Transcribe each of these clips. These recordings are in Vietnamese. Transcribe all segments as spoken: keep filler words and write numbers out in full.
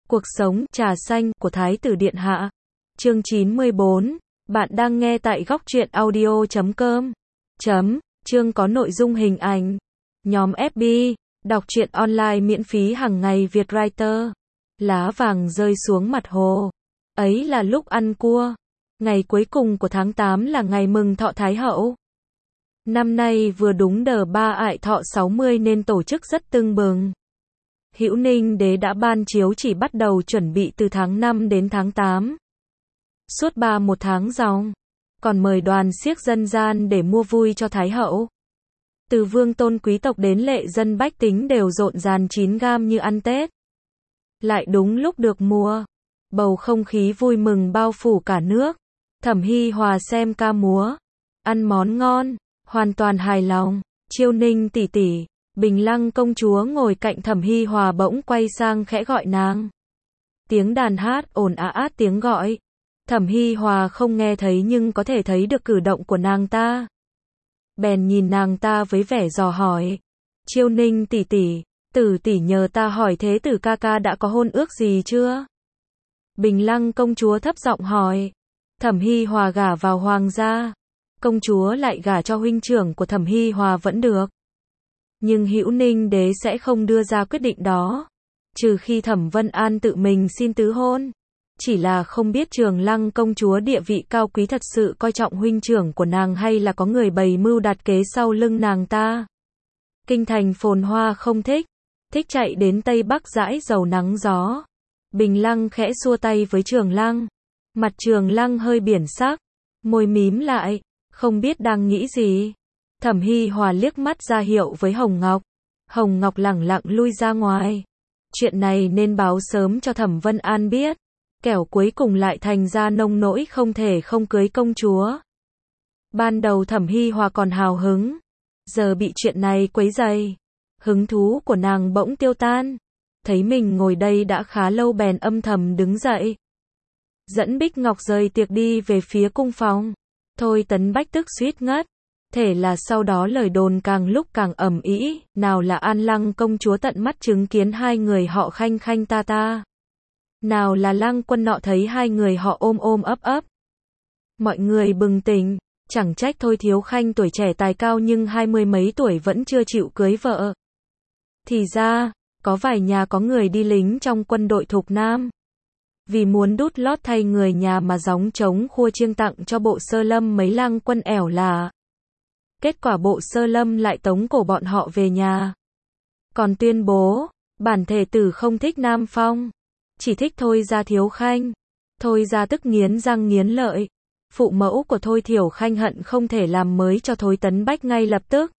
Cuộc sống, trà xanh, của Thái tử Điện Hạ. Chương chín mươi bốn. Bạn đang nghe tại góc truyện audio chấm com. Chấm. Chương có nội dung hình ảnh. Nhóm ép bê. Đọc truyện online miễn phí hàng ngày Việt Writer. Lá vàng rơi xuống mặt hồ. Ấy là lúc ăn cua. Ngày cuối cùng của tháng tám là ngày mừng thọ Thái hậu. Năm nay vừa đúng đờ ba ại thọ sáu mươi nên tổ chức rất tưng bừng. Hữu Ninh đế đã ban chiếu chỉ bắt đầu chuẩn bị từ tháng năm đến tháng tám. Suốt ba một tháng dòng. Còn mời đoàn xiếc dân gian để mua vui cho Thái hậu. Từ vương tôn quý tộc đến lệ dân bách tính đều rộn ràng chín gam như ăn Tết. Lại đúng lúc được mùa. Bầu không khí vui mừng bao phủ cả nước. Thẩm Hi Hòa xem ca múa. Ăn món ngon. Hoàn toàn hài lòng. Chiêu Ninh tỷ tỷ. Bình Lăng công chúa ngồi cạnh Thẩm Hi Hòa bỗng quay sang khẽ gọi nàng. Tiếng đàn hát ồn ào át tiếng gọi. Thẩm Hi Hòa không nghe thấy nhưng có thể thấy được cử động của nàng ta. Bèn nhìn nàng ta với vẻ dò hỏi. Chiêu Ninh tỷ tỷ, Tử tỷ nhờ ta hỏi thế tử ca ca đã có hôn ước gì chưa? Bình Lăng công chúa thấp giọng hỏi. Thẩm Hi Hòa gả vào hoàng gia. Công chúa lại gả cho huynh trưởng của Thẩm Hi Hòa vẫn được. Nhưng Hữu Ninh đế sẽ không đưa ra quyết định đó. Trừ khi Thẩm Vân An tự mình xin tứ hôn. Chỉ là không biết Trường Lăng công chúa địa vị cao quý thật sự coi trọng huynh trưởng của nàng hay là có người bày mưu đặt kế sau lưng nàng ta. Kinh thành phồn hoa không thích. Thích chạy đến Tây Bắc dãi dầu nắng gió. Bình Lăng khẽ xua tay với Trường Lăng. Mặt Trường Lăng hơi biển sắc. Môi mím lại. Không biết đang nghĩ gì. Thẩm Hi Hòa liếc mắt ra hiệu với Hồng Ngọc. Hồng Ngọc lẳng lặng lui ra ngoài. Chuyện này nên báo sớm cho Thẩm Vân An biết. Kẻo cuối cùng lại thành ra nông nỗi không thể không cưới công chúa. Ban đầu Thẩm Hi Hòa còn hào hứng. Giờ bị chuyện này quấy rầy. Hứng thú của nàng bỗng tiêu tan. Thấy mình ngồi đây đã khá lâu bèn âm thầm đứng dậy. Dẫn Bích Ngọc rời tiệc đi về phía cung phòng. Thôi Tấn Bách tức suýt ngất. Thể là sau đó lời đồn càng lúc càng ầm ĩ, nào là An Lăng công chúa tận mắt chứng kiến hai người họ khanh khanh ta ta. Nào là Lăng Quân nọ thấy hai người họ ôm ôm ấp ấp. Mọi người bừng tỉnh, chẳng trách Thôi Thiếu Khanh tuổi trẻ tài cao nhưng hai mươi mấy tuổi vẫn chưa chịu cưới vợ. Thì ra, có vài nhà có người đi lính trong quân đội Thục Nam. Vì muốn đút lót thay người nhà mà gióng trống khua chiêng tặng cho Bộ Sơ Lâm mấy Lăng Quân ẻo lả. Kết quả Bộ Sơ Lâm lại tống cổ bọn họ về nhà. Còn tuyên bố, bản thể tử không thích Nam Phong. Chỉ thích Thôi gia Thiếu Khanh. Thôi gia tức nghiến răng nghiến lợi. Phụ mẫu của Thôi Thiểu Khanh hận không thể làm mới cho Thôi Tấn Bách ngay lập tức.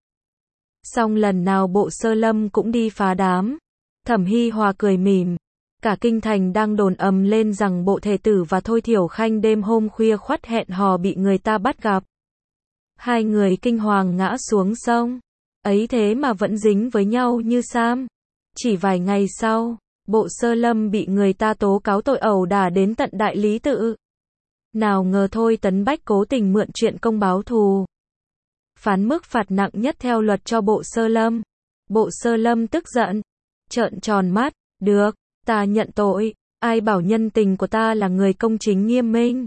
Xong lần nào Bộ Sơ Lâm cũng đi phá đám. Thẩm Hi Hòa cười mỉm. Cả kinh thành đang đồn ầm lên rằng Bộ thể tử và Thôi Thiểu Khanh đêm hôm khuya khoắt hẹn hò bị người ta bắt gặp. Hai người kinh hoàng ngã xuống sông. Ấy thế mà vẫn dính với nhau như sam. Chỉ vài ngày sau, Bộ Sơ Lâm bị người ta tố cáo tội ẩu đả đến tận đại lý tự. Nào ngờ Thôi Tấn Bách cố tình mượn chuyện công báo thù. Phán mức phạt nặng nhất theo luật cho Bộ Sơ Lâm. Bộ Sơ Lâm tức giận. Trợn tròn mắt. Được, ta nhận tội. Ai bảo nhân tình của ta là người công chính nghiêm minh.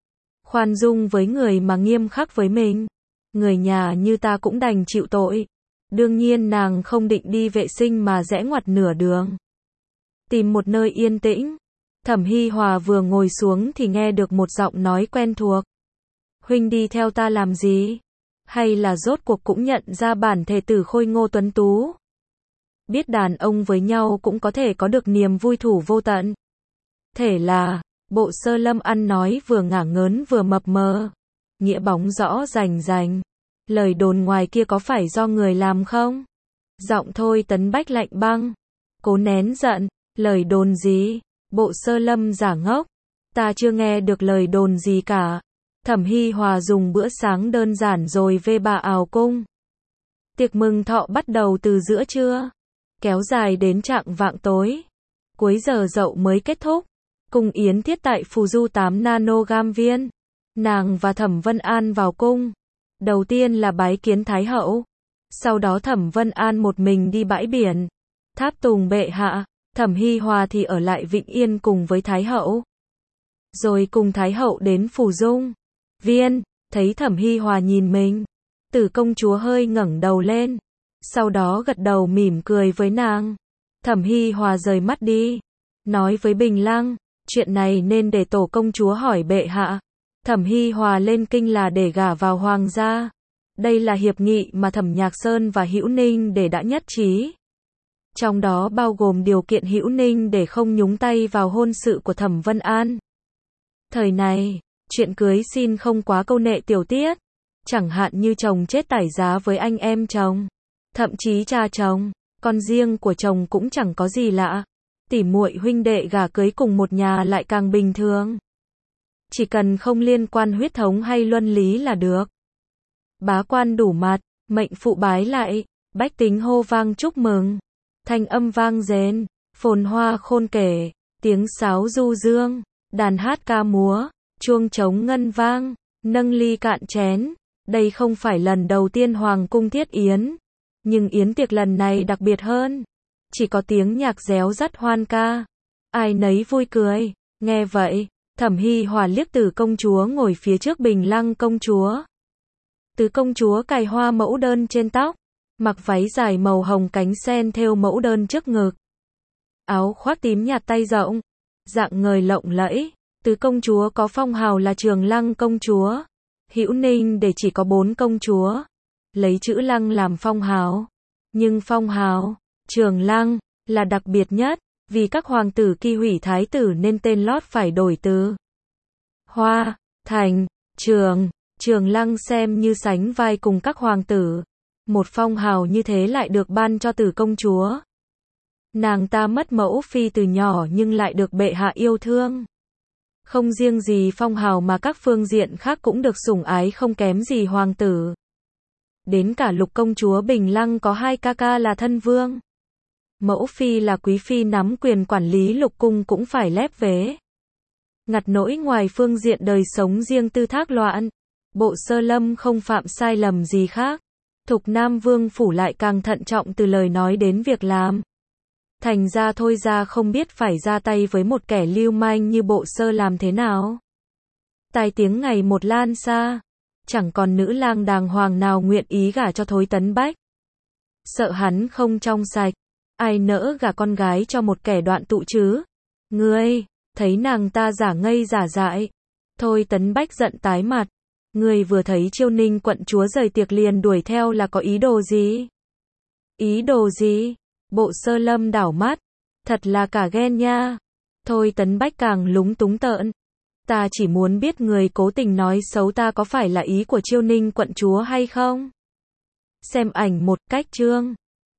Khoan dung với người mà nghiêm khắc với mình. Người nhà như ta cũng đành chịu tội. Đương nhiên nàng không định đi vệ sinh mà rẽ ngoặt nửa đường. Tìm một nơi yên tĩnh. Thẩm Hi Hòa vừa ngồi xuống thì nghe được một giọng nói quen thuộc. Huynh đi theo ta làm gì? Hay là rốt cuộc cũng nhận ra bản thể tử khôi ngô tuấn tú? Biết đàn ông với nhau cũng có thể có được niềm vui thủ vô tận. Thể là, Bộ Sơ Lâm ăn nói vừa ngả ngớn vừa mập mờ. Nghĩa bóng rõ rành rành. Lời đồn ngoài kia có phải do người làm không? Giọng Thôi Tấn Bách lạnh băng. Cố nén giận. Lời đồn gì? Bộ Sơ Lâm giả ngốc. Ta chưa nghe được lời đồn gì cả. Thẩm Hi Hòa dùng bữa sáng đơn giản rồi về bà ào cung. Tiệc mừng thọ bắt đầu từ giữa trưa. Kéo dài đến chạng vạng tối. Cuối giờ dậu mới kết thúc. Cung yến thiết tại Phù Du tám nanogam viên. Nàng và Thẩm Vân An vào cung. Đầu tiên là bái kiến Thái hậu. Sau đó Thẩm Vân An một mình đi bãi biển. Tháp tùng bệ hạ. Thẩm Hi Hòa thì ở lại Vịnh Yên cùng với Thái Hậu. Rồi cùng Thái Hậu đến Phủ Dung Viên, thấy Thẩm Hi Hòa nhìn mình. Tử công chúa hơi ngẩng đầu lên. Sau đó gật đầu mỉm cười với nàng. Thẩm Hi Hòa rời mắt đi. Nói với Bình Lăng, chuyện này nên để tổ công chúa hỏi bệ hạ. Thẩm Hi Hòa lên kinh là để gả vào hoàng gia. Đây là hiệp nghị mà Thẩm Nhạc Sơn và Hữu Ninh để đã nhất trí. Trong đó bao gồm điều kiện Hữu Ninh để không nhúng tay vào hôn sự của Thẩm Vân An. Thời này, chuyện cưới xin không quá câu nệ tiểu tiết. Chẳng hạn như chồng chết tải giá với anh em chồng. Thậm chí cha chồng, con riêng của chồng cũng chẳng có gì lạ. Tỉ muội huynh đệ gả cưới cùng một nhà lại càng bình thường. Chỉ cần không liên quan huyết thống hay luân lý là được. Bá quan đủ mặt, mệnh phụ bái lại, bách tính hô vang chúc mừng. Thanh âm vang rền, phồn hoa khôn kể, tiếng sáo du dương, đàn hát ca múa, chuông trống ngân vang, nâng ly cạn chén. Đây không phải lần đầu tiên Hoàng cung thiết yến, nhưng yến tiệc lần này đặc biệt hơn. Chỉ có tiếng nhạc réo rắt hoan ca, ai nấy vui cười. Nghe vậy, Thẩm Hi Hòa liếc Từ công chúa ngồi phía trước Bình Lăng công chúa. Từ công chúa cài hoa mẫu đơn trên tóc, mặc váy dài màu hồng cánh sen thêu mẫu đơn trước ngực. Áo khoác tím nhạt tay rộng, dạng người lộng lẫy. Từ công chúa có phong hào là Trường Lăng công chúa. Hữu Ninh để chỉ có bốn công chúa. Lấy chữ Lăng làm phong hào. Nhưng phong hào, Trường Lăng, là đặc biệt nhất. Vì các hoàng tử kỳ hủy thái tử nên tên lót phải đổi từ Hoa, thành, Trường. Trường Lăng xem như sánh vai cùng các hoàng tử. Một phong hào như thế lại được ban cho Từ công chúa. Nàng ta mất mẫu phi từ nhỏ nhưng lại được bệ hạ yêu thương. Không riêng gì phong hào mà các phương diện khác cũng được sủng ái không kém gì hoàng tử. Đến cả Lục công chúa Bình Lăng có hai ca ca là thân vương. Mẫu phi là quý phi nắm quyền quản lý lục cung cũng phải lép vế. Ngặt nỗi ngoài phương diện đời sống riêng tư thác loạn, Bộ Sơ Lâm không phạm sai lầm gì khác. Thục Nam Vương phủ lại càng thận trọng từ lời nói đến việc làm. Thành ra thôi ra không biết phải ra tay với một kẻ lưu manh như Bộ Sơ làm thế nào. Tai tiếng ngày một lan xa, chẳng còn nữ lang đàng hoàng nào nguyện ý gả cho Thối Tấn Bách. Sợ hắn không trong sạch, ai nỡ gả con gái cho một kẻ đoạn tụ chứ? Ngươi, thấy nàng ta giả ngây giả dại. Thôi Tấn Bách giận tái mặt. Ngươi vừa thấy Chiêu Ninh quận chúa rời tiệc liền đuổi theo là có ý đồ gì? Ý đồ gì? Bộ Sơ Lâm đảo mắt. Thật là cả ghen nha. Thôi Tấn Bách càng lúng túng tợn. Ta chỉ muốn biết người cố tình nói xấu ta có phải là ý của Chiêu Ninh quận chúa hay không? Xem ảnh một cách chương.